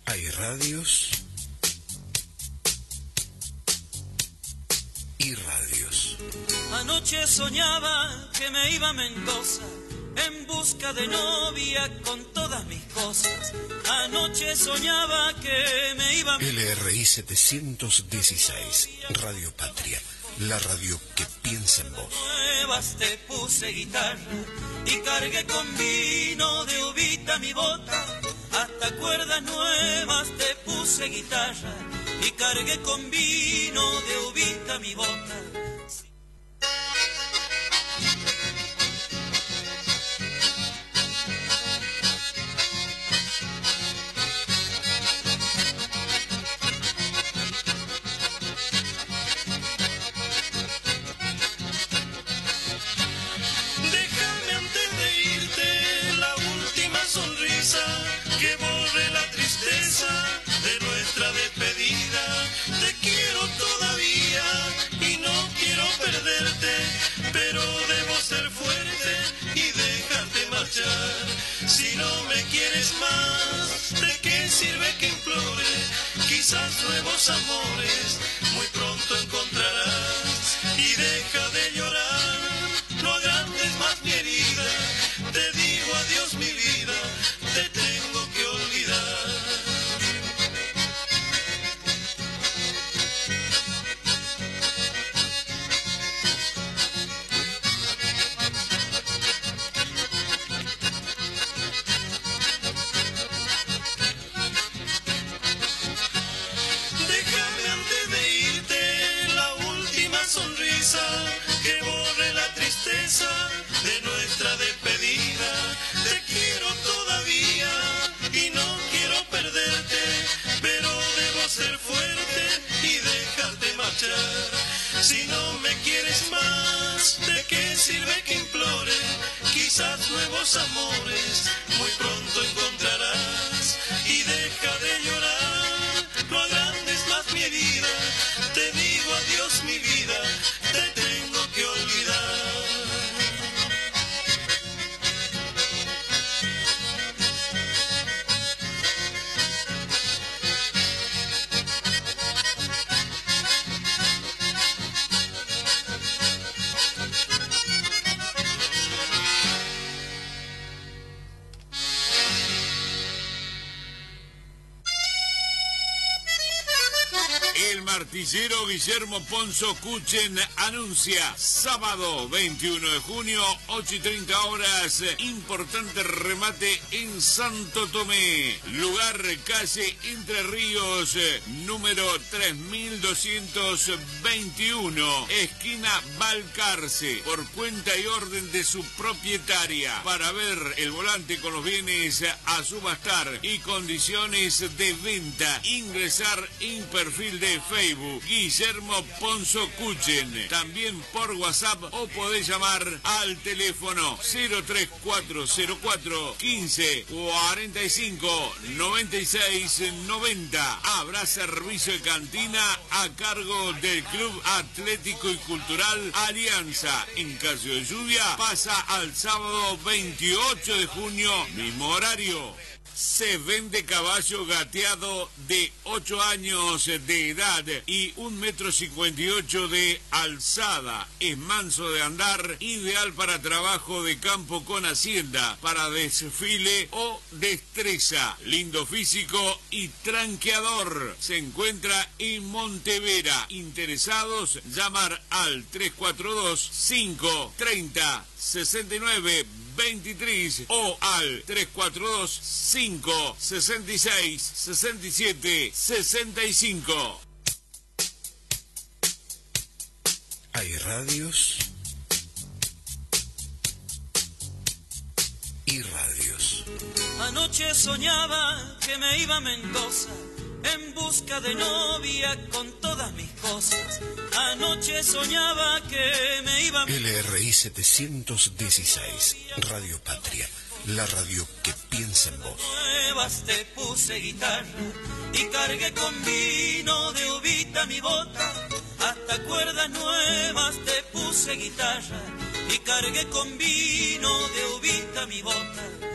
Hay radios y radios. Anoche soñaba que me iba a Mendoza en busca de novia con todas mis cosas. Anoche soñaba que me iba a... LRI 716, Radio Patria, la radio que piensa en vos. Nuevas te puse guitarra y cargué con vino de uvita mi bota. Hasta cuerdas nuevas te puse guitarra y cargué con vino de uvita mi bota. Déjame antes de irte la última sonrisa que borre la tristeza de nuestra despedida. Te quiero todavía y no quiero perderte, pero debo ser fuerte y dejarte marchar. Si no me quieres más, ¿de qué sirve que implore? Quizás nuevos amores muy pronto encontrarás. Y deja de llorar, no agrandes más mi herida. Te digo adiós mi vida, te tengo que olvidar. Déjame antes de irte la última sonrisa que borre la tristeza de nuestra despedida. Te quiero todavía y no quiero perderte, pero debo ser fuerte y dejarte marchar. Si no me quieres más, ¿de qué sirve que implore? Quizás nuevos amores muy pronto encontrarás. Y deja de llorar, no agrandes más mi herida. Te digo adiós mi vida, te tengo que olvidar. El martillero Guillermo Ponzo Kuchen anuncia sábado 21 de junio, 8:30 horas, importante remate en Santo Tomé. Lugar, calle Entre Ríos, número 3221, esquina Balcarce, por cuenta y orden de su propietaria. Para ver el volante con los bienes a subastar y condiciones de venta, ingresar en perfil de Facebook Guillermo Ponzo Kuchen, también por WhatsApp, o podés llamar al teléfono 03404 15 45 96 90. Habrá servicio de cantina a cargo del Club Atlético y Cultural Alianza. En caso de lluvia pasa al sábado 28 de junio, mismo horario. Se vende caballo gateado de 8 años de edad y 1,58 m de alzada. Es manso de andar, ideal para trabajo de campo con hacienda, para desfile o destreza. Lindo físico y tranqueador. Se encuentra en Montevera. Interesados, llamar al 342 530 69 23 o al 342 566 67 65. Hay radios y radios. Anoche soñaba que me iba a Mendoza en busca de novia con todas mis cosas. Anoche soñaba que me iba a... LRI 716, Radio Patria, la radio que piensa en vos. Nuevas te puse guitarra y cargué con vino de uvita mi bota. Hasta cuerdas nuevas te puse guitarra y cargué con vino de uvita mi bota.